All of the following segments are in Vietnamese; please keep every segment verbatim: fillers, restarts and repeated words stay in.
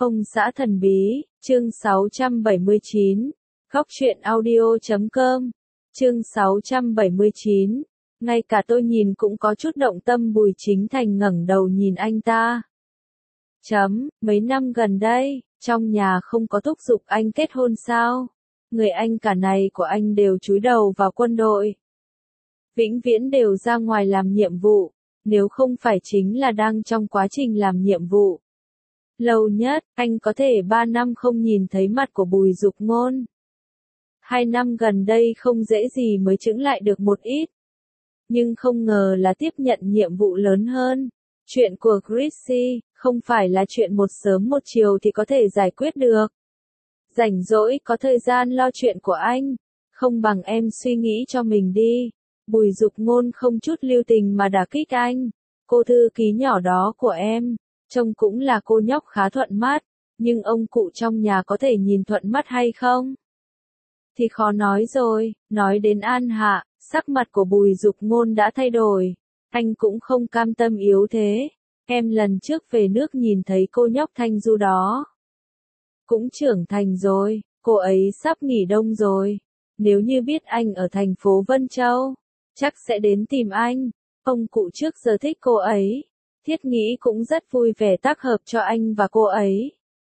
Ông xã thần bí, chương sáu trăm bảy mươi chín, Góc truyện audio chấm com, chương sáu trăm bảy mươi chín, ngay cả tôi nhìn cũng có chút động tâm. Bùi Chính Thành ngẩng đầu nhìn anh ta. Chấm, mấy năm gần đây, trong nhà không có thúc giục anh kết hôn sao? Người anh cả này của anh đều chúi đầu vào quân đội. Vĩnh viễn đều ra ngoài làm nhiệm vụ, nếu không phải chính là đang trong quá trình làm nhiệm vụ. Lâu nhất, anh có thể ba năm không nhìn thấy mặt của Bùi Dục Ngôn. Hai năm gần đây không dễ gì mới chững lại được một ít. Nhưng không ngờ là tiếp nhận nhiệm vụ lớn hơn. Chuyện của Chrissy, không phải là chuyện một sớm một chiều thì có thể giải quyết được. Rảnh rỗi có thời gian lo chuyện của anh, không bằng em suy nghĩ cho mình đi. Bùi Dục Ngôn không chút lưu tình mà đả kích anh. Cô thư ký nhỏ đó của em, trông cũng là cô nhóc khá thuận mắt, nhưng ông cụ trong nhà có thể nhìn thuận mắt hay không? Thì khó nói rồi. Nói đến An Hạ, sắc mặt của Bùi Dục Ngôn đã thay đổi. Anh cũng không cam tâm yếu thế. Em lần trước về nước nhìn thấy cô nhóc Thanh Du đó. Cũng trưởng thành rồi, cô ấy sắp nghỉ đông rồi. Nếu như biết anh ở thành phố Vân Châu, chắc sẽ đến tìm anh. Ông cụ trước giờ thích cô ấy. Thiết nghĩ cũng rất vui vẻ tác hợp cho anh và cô ấy.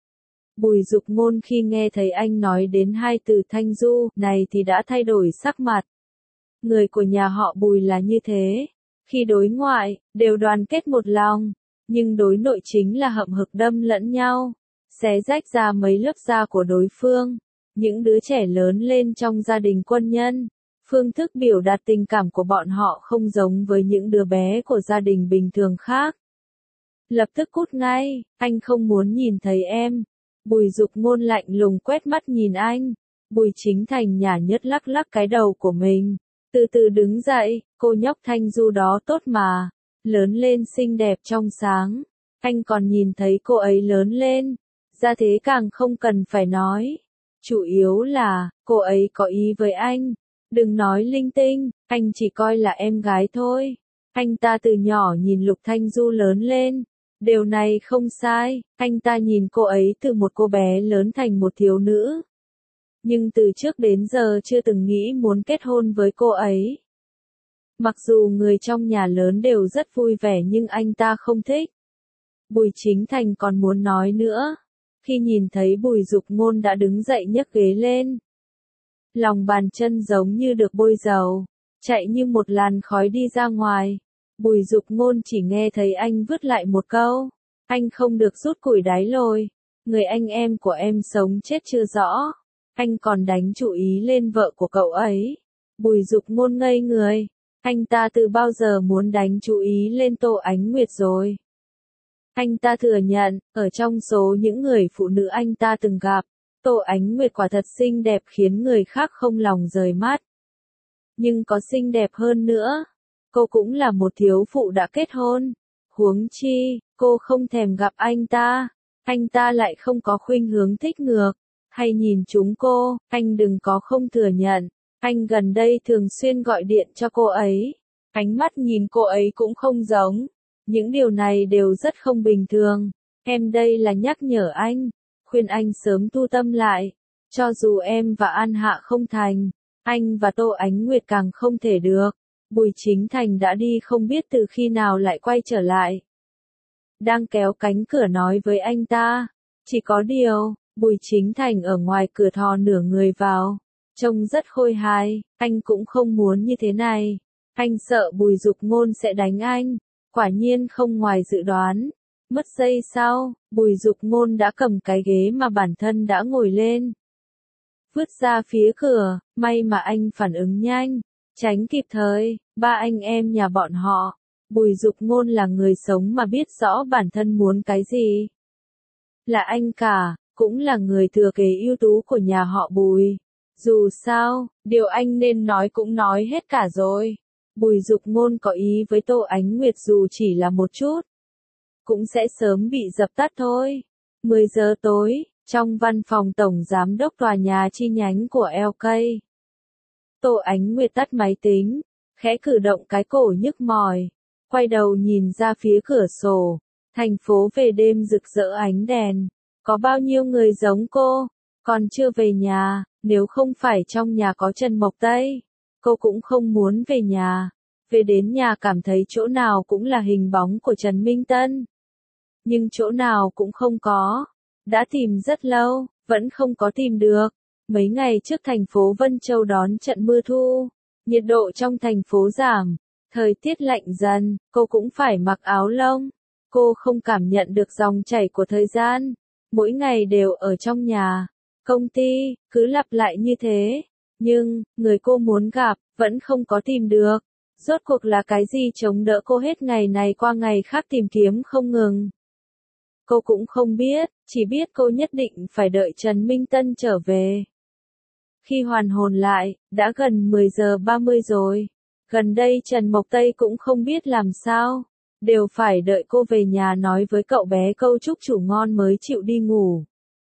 Bùi Dục Ngôn khi nghe thấy anh nói đến hai từ Thanh Du này thì đã thay đổi sắc mặt. Người của nhà họ Bùi là như thế. Khi đối ngoại, đều đoàn kết một lòng. Nhưng đối nội chính là hậm hực đâm lẫn nhau. Xé rách ra mấy lớp da của đối phương. Những đứa trẻ lớn lên trong gia đình quân nhân. Phương thức biểu đạt tình cảm của bọn họ không giống với những đứa bé của gia đình bình thường khác. Lập tức cút ngay, anh không muốn nhìn thấy em. Bùi Dục Ngôn lạnh lùng quét mắt nhìn anh. Bùi Chính Thành nhả nhớt lắc lắc cái đầu của mình. Từ từ đứng dậy, cô nhóc Thanh Du đó tốt mà. Lớn lên xinh đẹp trong sáng. Anh còn nhìn thấy cô ấy lớn lên. Ra thế càng không cần phải nói. Chủ yếu là, cô ấy có ý với anh. Đừng nói linh tinh, anh chỉ coi là em gái thôi. Anh ta từ nhỏ nhìn Lục Thanh Du lớn lên. Điều này không sai, anh ta nhìn cô ấy từ một cô bé lớn thành một thiếu nữ. Nhưng từ trước đến giờ chưa từng nghĩ muốn kết hôn với cô ấy. Mặc dù người trong nhà lớn đều rất vui vẻ nhưng anh ta không thích. Bùi Chính Thành còn muốn nói nữa. Khi nhìn thấy Bùi Dục Ngôn đã đứng dậy nhấc ghế lên. Lòng bàn chân giống như được bôi dầu, chạy như một làn khói đi ra ngoài. Bùi Dục Ngôn chỉ nghe thấy anh vứt lại một câu. Anh không được rút củi đáy lồi. Người anh em của em sống chết chưa rõ. Anh còn đánh chú ý lên vợ của cậu ấy. Bùi Dục Ngôn ngây người. Anh ta từ bao giờ muốn đánh chú ý lên Tô Ánh Nguyệt rồi. Anh ta thừa nhận, ở trong số những người phụ nữ anh ta từng gặp, Tô Ánh Nguyệt quả thật xinh đẹp khiến người khác không lòng rời mắt. Nhưng có xinh đẹp hơn nữa. Cô cũng là một thiếu phụ đã kết hôn. Huống chi, cô không thèm gặp anh ta. Anh ta lại không có khuynh hướng thích ngược. Hay nhìn chúng cô, anh đừng có không thừa nhận. Anh gần đây thường xuyên gọi điện cho cô ấy. Ánh mắt nhìn cô ấy cũng không giống. Những điều này đều rất không bình thường. Em đây là nhắc nhở anh. Khuyên anh sớm tu tâm lại. Cho dù em và An Hạ không thành, anh và Tô Ánh Nguyệt càng không thể được. Bùi Chính Thành đã đi không biết từ khi nào lại quay trở lại. Đang kéo cánh cửa nói với anh ta. Chỉ có điều, Bùi Chính Thành ở ngoài cửa thò nửa người vào. Trông rất khôi hài, anh cũng không muốn như thế này. Anh sợ Bùi Dục Ngôn sẽ đánh anh. Quả nhiên không ngoài dự đoán. Mất giây sau, Bùi Dục Ngôn đã cầm cái ghế mà bản thân đã ngồi lên. Vứt ra phía cửa, may mà anh phản ứng nhanh. Tránh kịp thời, ba anh em nhà bọn họ. Bùi Dục Ngôn là người sống mà biết rõ bản thân muốn cái gì. Là anh cả, cũng là người thừa kế ưu tú của nhà họ Bùi. Dù sao, điều anh nên nói cũng nói hết cả rồi. Bùi Dục Ngôn có ý với Tô Ánh Nguyệt dù chỉ là một chút. Cũng sẽ sớm bị dập tắt thôi. mười giờ tối, trong văn phòng tổng giám đốc tòa nhà chi nhánh của lờ ca. Tô Ánh Nguyệt tắt máy tính, khẽ cử động cái cổ nhức mỏi, quay đầu nhìn ra phía cửa sổ, thành phố về đêm rực rỡ ánh đèn, Có bao nhiêu người giống cô, còn chưa về nhà, nếu không phải trong nhà có Trần Mộc Tây, cô cũng không muốn về nhà. Về đến nhà cảm thấy chỗ nào cũng là hình bóng của Trần Minh Tân. Nhưng chỗ nào cũng không có. Đã tìm rất lâu, vẫn không có tìm được. Mấy ngày trước thành phố Vân Châu đón trận mưa thu, nhiệt độ trong thành phố giảm, thời tiết lạnh dần, cô cũng phải mặc áo lông. Cô không cảm nhận được dòng chảy của thời gian, mỗi ngày đều ở trong nhà, công ty, cứ lặp lại như thế. Nhưng, người cô muốn gặp, vẫn không có tìm được. Rốt cuộc là cái gì chống đỡ cô hết ngày này qua ngày khác tìm kiếm không ngừng. Cô cũng không biết, chỉ biết cô nhất định phải đợi Trần Minh Tân trở về. Khi hoàn hồn lại, đã gần mười giờ ba mươi rồi. Gần đây Trần Mộc Tây cũng không biết làm sao. Đều phải đợi cô về nhà nói với cậu bé câu chúc chủ ngon mới chịu đi ngủ.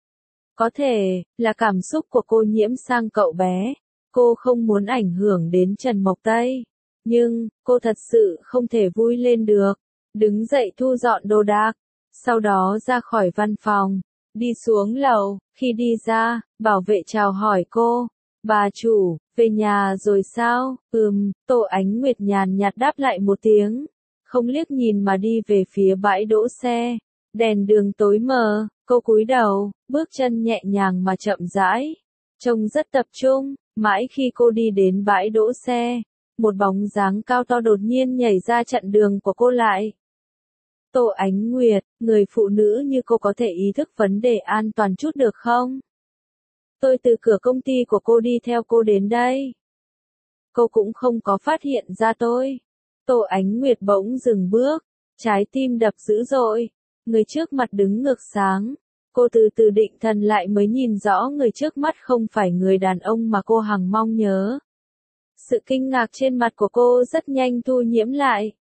Có thể, là cảm xúc của cô nhiễm sang cậu bé. Cô không muốn ảnh hưởng đến Trần Mộc Tây. Nhưng, cô thật sự không thể vui lên được. Đứng dậy thu dọn đồ đạc. Sau đó ra khỏi văn phòng. Đi xuống lầu, khi đi ra, bảo vệ chào hỏi cô. Bà chủ, về nhà rồi sao? Ừm, Tô Ánh Nguyệt nhàn nhạt đáp lại một tiếng. Không liếc nhìn mà đi về phía bãi đỗ xe. Đèn đường tối mờ, cô cúi đầu, bước chân nhẹ nhàng mà chậm rãi. Trông rất tập trung, mãi khi cô đi đến bãi đỗ xe. Một bóng dáng cao to đột nhiên nhảy ra chặn đường của cô lại. Tô Ánh Nguyệt, người phụ nữ như cô có thể ý thức vấn đề an toàn chút được không? Tôi từ cửa công ty của cô đi theo cô đến đây. Cô cũng không có phát hiện ra tôi. Tô Ánh Nguyệt bỗng dừng bước, trái tim đập dữ dội. Người trước mặt đứng ngược sáng. Cô từ từ định thần lại mới nhìn rõ người trước mắt không phải người đàn ông mà cô hằng mong nhớ. Sự kinh ngạc trên mặt của cô rất nhanh thu nhiễm lại.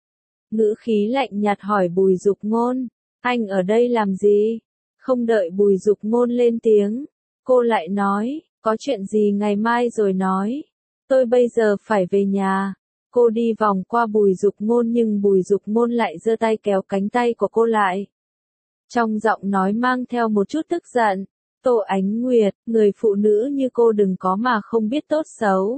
Ngữ khí lạnh nhạt hỏi Bùi Dục Ngôn, anh ở đây làm gì? Không đợi Bùi Dục Ngôn lên tiếng, cô lại nói, có chuyện gì ngày mai rồi nói. Tôi bây giờ phải về nhà. Cô đi vòng qua Bùi Dục Ngôn nhưng Bùi Dục Ngôn lại giơ tay kéo cánh tay của cô lại. Trong giọng nói mang theo một chút tức giận, Tô Ánh Nguyệt, người phụ nữ như cô đừng có mà không biết tốt xấu.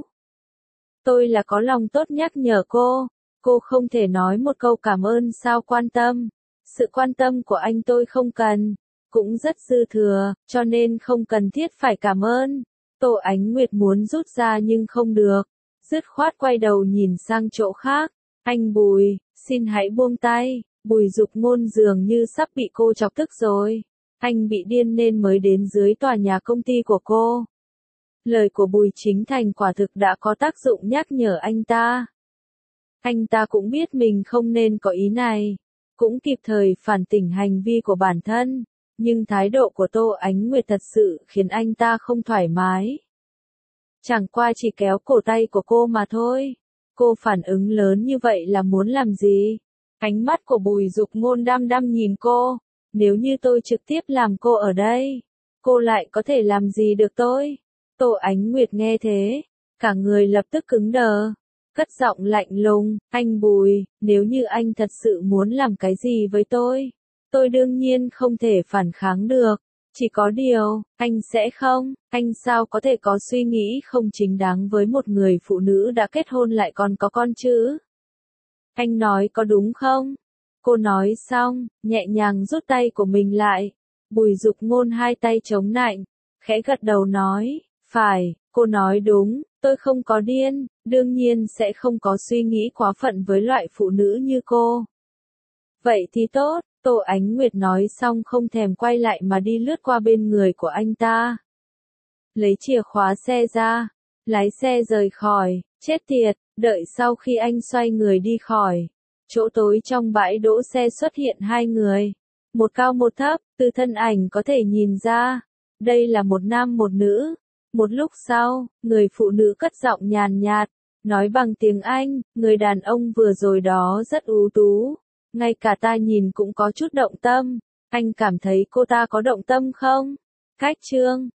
Tôi là có lòng tốt nhắc nhở cô. Cô không thể nói một câu cảm ơn sao quan tâm. Sự quan tâm của anh tôi không cần. Cũng rất dư thừa, cho nên không cần thiết phải cảm ơn. Tô Ánh Nguyệt muốn rút ra nhưng không được. Dứt khoát quay đầu nhìn sang chỗ khác. Anh Bùi, xin hãy buông tay. Bùi Dục Ngôn dường như sắp bị cô chọc tức rồi. Anh bị điên nên mới đến dưới tòa nhà công ty của cô. Lời của Bùi Chính Thành quả thực đã có tác dụng nhắc nhở anh ta. Anh ta cũng biết mình không nên có ý này, cũng kịp thời phản tỉnh hành vi của bản thân, nhưng thái độ của Tô Ánh Nguyệt thật sự khiến anh ta không thoải mái. Chẳng qua chỉ kéo cổ tay của cô mà thôi. Cô phản ứng lớn như vậy là muốn làm gì? Ánh mắt của Bùi Dục Ngôn đăm đăm nhìn cô. Nếu như tôi trực tiếp làm cô ở đây, cô lại có thể làm gì được tôi? Tô Ánh Nguyệt nghe thế, cả người lập tức cứng đờ. Cất giọng lạnh lùng, anh Bùi, nếu như anh thật sự muốn làm cái gì với tôi, tôi đương nhiên không thể phản kháng được. Chỉ có điều, anh sẽ không, anh sao có thể có suy nghĩ không chính đáng với một người phụ nữ đã kết hôn lại còn có con chứ? Anh nói có đúng không? Cô nói xong, nhẹ nhàng rút tay của mình lại. Bùi Dục Ngôn hai tay chống nạnh, khẽ gật đầu nói, phải, cô nói đúng, tôi không có điên, đương nhiên sẽ không có suy nghĩ quá phận với loại phụ nữ như cô. Vậy thì tốt, Tô Ánh Nguyệt nói xong không thèm quay lại mà đi lướt qua bên người của anh ta. Lấy chìa khóa xe ra, lái xe rời khỏi, chết tiệt, đợi sau khi anh xoay người đi khỏi. Chỗ tối trong bãi đỗ xe xuất hiện hai người, một cao một thấp, từ thân ảnh có thể nhìn ra, đây là một nam một nữ. Một lúc sau, người phụ nữ cất giọng nhàn nhạt, nói bằng tiếng Anh, người đàn ông vừa rồi đó rất ưu tú, ngay cả ta nhìn cũng có chút động tâm, anh cảm thấy cô ta có động tâm không? Cách chương